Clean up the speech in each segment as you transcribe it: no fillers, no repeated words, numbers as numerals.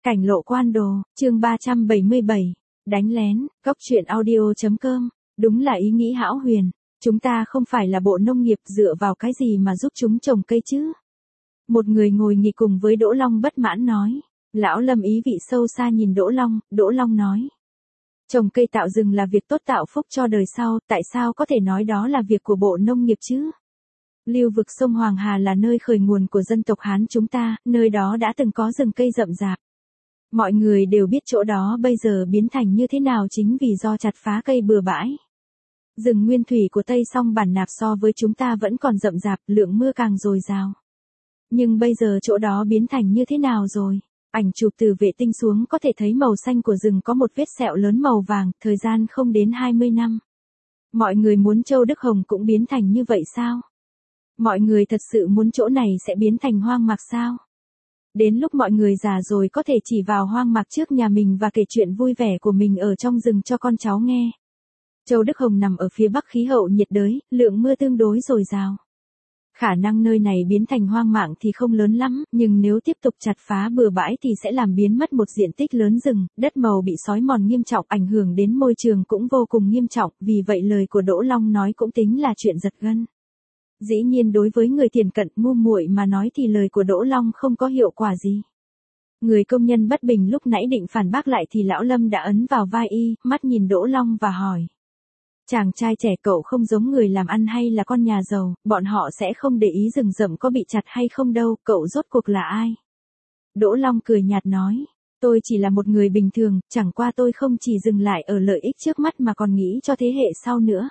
Cảnh lộ quan đồ, chương 377. Đánh lén, góc truyện audio.com. Đúng là ý nghĩ hão huyền. Chúng ta không phải là bộ nông nghiệp, dựa vào cái gì mà giúp chúng trồng cây chứ? Một người ngồi nghỉ cùng với Đỗ Long bất mãn nói. Lão Lâm ý vị sâu xa nhìn Đỗ Long nói. Trồng cây tạo rừng là việc tốt tạo phúc cho đời sau, tại sao có thể nói đó là việc của bộ nông nghiệp chứ? Lưu vực sông Hoàng Hà là nơi khởi nguồn của dân tộc Hán chúng ta, nơi đó đã từng có rừng cây rậm rạp. Mọi người đều biết chỗ đó bây giờ biến thành như thế nào chính vì do chặt phá cây bừa bãi. Rừng nguyên thủy của Tây Song Bản Nạp so với chúng ta vẫn còn rậm rạp, lượng mưa càng dồi dào. Nhưng bây giờ chỗ đó biến thành như thế nào rồi? Ảnh chụp từ vệ tinh xuống có thể thấy màu xanh của rừng có một vết sẹo lớn màu vàng, thời gian không đến 20 năm. Mọi người muốn Châu Đức Hồng cũng biến thành như vậy sao? Mọi người thật sự muốn chỗ này sẽ biến thành hoang mạc sao? Đến lúc mọi người già rồi có thể chỉ vào hoang mạc trước nhà mình và kể chuyện vui vẻ của mình ở trong rừng cho con cháu nghe. Châu Đức Hồng nằm ở phía bắc khí hậu nhiệt đới, lượng mưa tương đối dồi dào. Khả năng nơi này biến thành hoang mạc thì không lớn lắm, nhưng nếu tiếp tục chặt phá bừa bãi thì sẽ làm biến mất một diện tích lớn rừng, đất màu bị xói mòn nghiêm trọng, ảnh hưởng đến môi trường cũng vô cùng nghiêm trọng, vì vậy lời của Đỗ Long nói cũng tính là chuyện giật gân. Dĩ nhiên đối với người thiền cận ngu muội mà nói thì lời của Đỗ Long không có hiệu quả gì. Người công nhân bất bình lúc nãy định phản bác lại thì lão Lâm đã ấn vào vai y, mắt nhìn Đỗ Long và hỏi. Chàng trai trẻ cậu không giống người làm ăn hay là con nhà giàu, bọn họ sẽ không để ý rừng rậm có bị chặt hay không đâu, cậu rốt cuộc là ai? Đỗ Long cười nhạt nói. Tôi chỉ là một người bình thường, chẳng qua tôi không chỉ dừng lại ở lợi ích trước mắt mà còn nghĩ cho thế hệ sau nữa.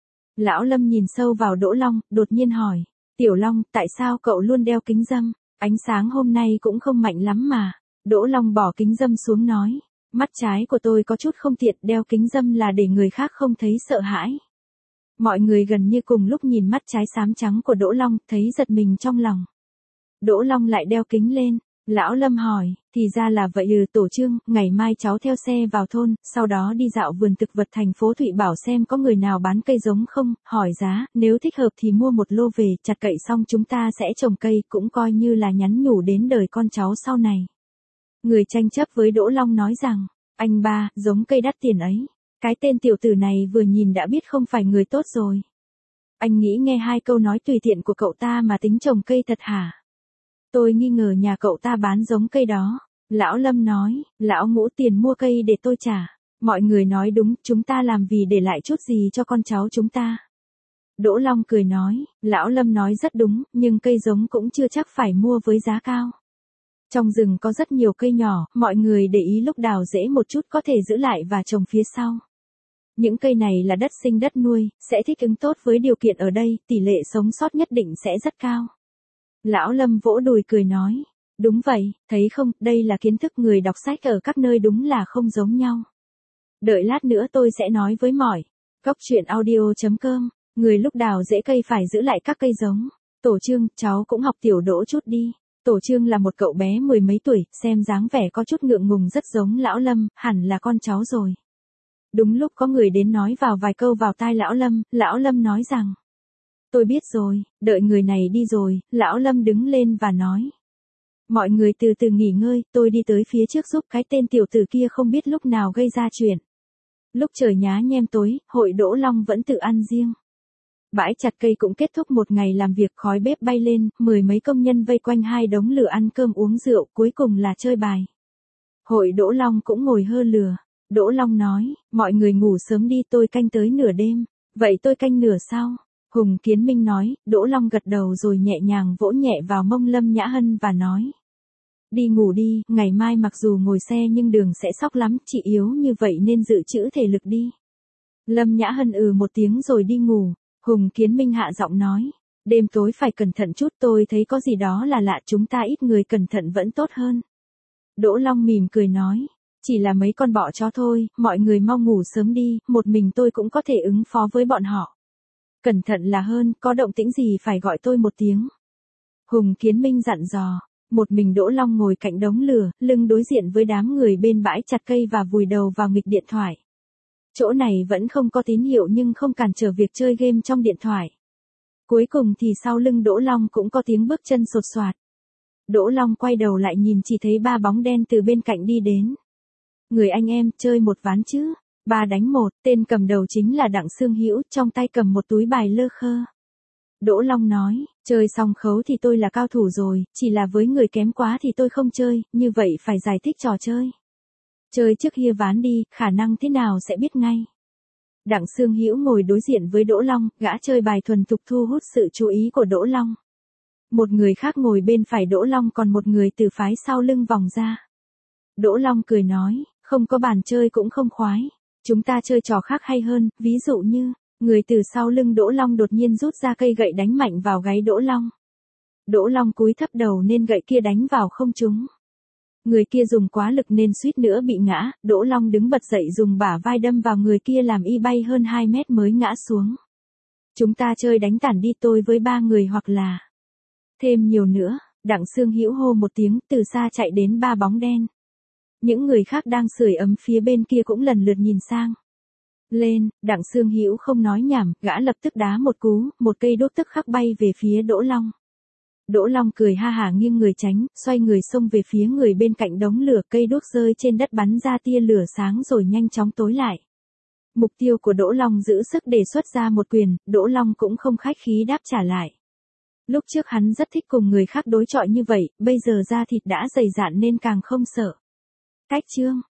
Lão Lâm nhìn sâu vào Đỗ Long, đột nhiên hỏi. Tiểu Long, tại sao cậu luôn đeo kính râm? Ánh sáng hôm nay cũng không mạnh lắm mà. Đỗ Long bỏ kính râm xuống nói. Mắt trái của tôi có chút không tiện, đeo kính râm là để người khác không thấy sợ hãi. Mọi người gần như cùng lúc nhìn mắt trái xám trắng của Đỗ Long, thấy giật mình trong lòng. Đỗ Long lại đeo kính lên. Lão Lâm hỏi, thì ra là vậy Tổ Trương, ngày mai cháu theo xe vào thôn, sau đó đi dạo vườn thực vật thành phố Thụy Bảo xem có người nào bán cây giống không, hỏi giá, nếu thích hợp thì mua một lô về, chặt cậy xong chúng ta sẽ trồng cây, cũng coi như là nhắn nhủ đến đời con cháu sau này. Người tranh chấp với Đỗ Long nói rằng, anh ba, giống cây đắt tiền ấy. Cái tên tiểu tử này vừa nhìn đã biết không phải người tốt rồi. Anh nghĩ nghe hai câu nói tùy tiện của cậu ta mà tính trồng cây thật hả? Tôi nghi ngờ nhà cậu ta bán giống cây đó. Lão Lâm nói, lão Ngũ tiền mua cây để tôi trả. Mọi người nói đúng, chúng ta làm vì để lại chút gì cho con cháu chúng ta. Đỗ Long cười nói, lão Lâm nói rất đúng, nhưng cây giống cũng chưa chắc phải mua với giá cao. Trong rừng có rất nhiều cây nhỏ, mọi người để ý lúc đào rễ một chút có thể giữ lại và trồng phía sau. Những cây này là đất sinh đất nuôi, sẽ thích ứng tốt với điều kiện ở đây, tỷ lệ sống sót nhất định sẽ rất cao. Lão Lâm vỗ đùi cười nói, đúng vậy, thấy không, đây là kiến thức người đọc sách ở các nơi đúng là không giống nhau. Đợi lát nữa tôi sẽ nói với mỏi. Góc truyện audio.com, người lúc đào rễ cây phải giữ lại các cây giống. Tổ Trương, cháu cũng học tiểu Đỗ chút đi. Tổ Trương là một cậu bé mười mấy tuổi, xem dáng vẻ có chút ngượng ngùng rất giống lão Lâm, hẳn là con cháu rồi. Đúng lúc có người đến nói vào vài câu vào tai lão Lâm nói rằng. Tôi biết rồi, đợi người này đi rồi, lão Lâm đứng lên và nói. Mọi người từ từ nghỉ ngơi, tôi đi tới phía trước giúp cái tên tiểu tử kia không biết lúc nào gây ra chuyện. Lúc trời nhá nhem tối, hội Đỗ Long vẫn tự ăn riêng. Bãi chặt cây cũng kết thúc một ngày làm việc, khói bếp bay lên, mười mấy công nhân vây quanh hai đống lửa ăn cơm uống rượu, cuối cùng là chơi bài. Hội Đỗ Long cũng ngồi hơ lửa. Đỗ Long nói, mọi người ngủ sớm đi, tôi canh tới nửa đêm. Vậy tôi canh nửa sau. Hùng Kiến Minh nói. Đỗ Long gật đầu rồi nhẹ nhàng vỗ nhẹ vào mông Lâm Nhã Hân và nói. Đi ngủ đi, ngày mai mặc dù ngồi xe nhưng đường sẽ sóc lắm, chị yếu như vậy nên dự trữ thể lực đi. Lâm Nhã Hân một tiếng rồi đi ngủ. Hùng Kiến Minh hạ giọng nói. Đêm tối phải cẩn thận chút, tôi thấy có gì đó là lạ, chúng ta ít người cẩn thận vẫn tốt hơn. Đỗ Long mỉm cười nói. Chỉ là mấy con bọ chó thôi, mọi người mau ngủ sớm đi, một mình tôi cũng có thể ứng phó với bọn họ. Cẩn thận là hơn, có động tĩnh gì phải gọi tôi một tiếng. Hùng Kiến Minh dặn dò. Một mình Đỗ Long ngồi cạnh đống lửa, lưng đối diện với đám người bên bãi chặt cây và vùi đầu vào nghịch điện thoại. Chỗ này vẫn không có tín hiệu nhưng không cản trở việc chơi game trong điện thoại. Cuối cùng thì sau lưng Đỗ Long cũng có tiếng bước chân sột soạt. Đỗ Long quay đầu lại nhìn chỉ thấy ba bóng đen từ bên cạnh đi đến. Người anh em, chơi một ván chứ? 3 đánh 1, tên cầm đầu chính là Đặng Xương Hữu, trong tay cầm một túi bài lơ khơ. Đỗ Long nói, chơi xong khấu thì tôi là cao thủ rồi, chỉ là với người kém quá thì tôi không chơi, như vậy phải giải thích trò chơi. Chơi trước hia ván đi, khả năng thế nào sẽ biết ngay. Đặng Xương Hữu ngồi đối diện với Đỗ Long, gã chơi bài thuần thục thu hút sự chú ý của Đỗ Long. Một người khác ngồi bên phải Đỗ Long, còn một người từ phái sau lưng vòng ra. Đỗ Long cười nói, không có bàn chơi cũng không khoái. Chúng ta chơi trò khác hay hơn, ví dụ như, người từ sau lưng Đỗ Long đột nhiên rút ra cây gậy đánh mạnh vào gáy Đỗ Long. Đỗ Long cúi thấp đầu nên gậy kia đánh vào không trúng. Người kia dùng quá lực nên suýt nữa bị ngã, Đỗ Long đứng bật dậy dùng bả vai đâm vào người kia làm y bay hơn 2 mét mới ngã xuống. Chúng ta chơi đánh tản đi, tôi với 3 người hoặc là thêm nhiều nữa. Đặng Xương Hữu hô một tiếng, từ xa chạy đến 3 bóng đen. Những người khác đang sưởi ấm phía bên kia cũng lần lượt nhìn sang. Lên, Đặng Xương Hữu không nói nhảm, gã lập tức đá một cú, một cây đốt tức khắc bay về phía Đỗ Long. Đỗ Long cười ha hả nghiêng người tránh, xoay người xông về phía người bên cạnh đống lửa, cây đuốc rơi trên đất bắn ra tia lửa sáng rồi nhanh chóng tối lại. Mục tiêu của Đỗ Long giữ sức đề xuất ra một quyền, Đỗ Long cũng không khách khí đáp trả lại. Lúc trước hắn rất thích cùng người khác đối chọi như vậy, bây giờ da thịt đã dày dạn nên càng không sợ. Cách chương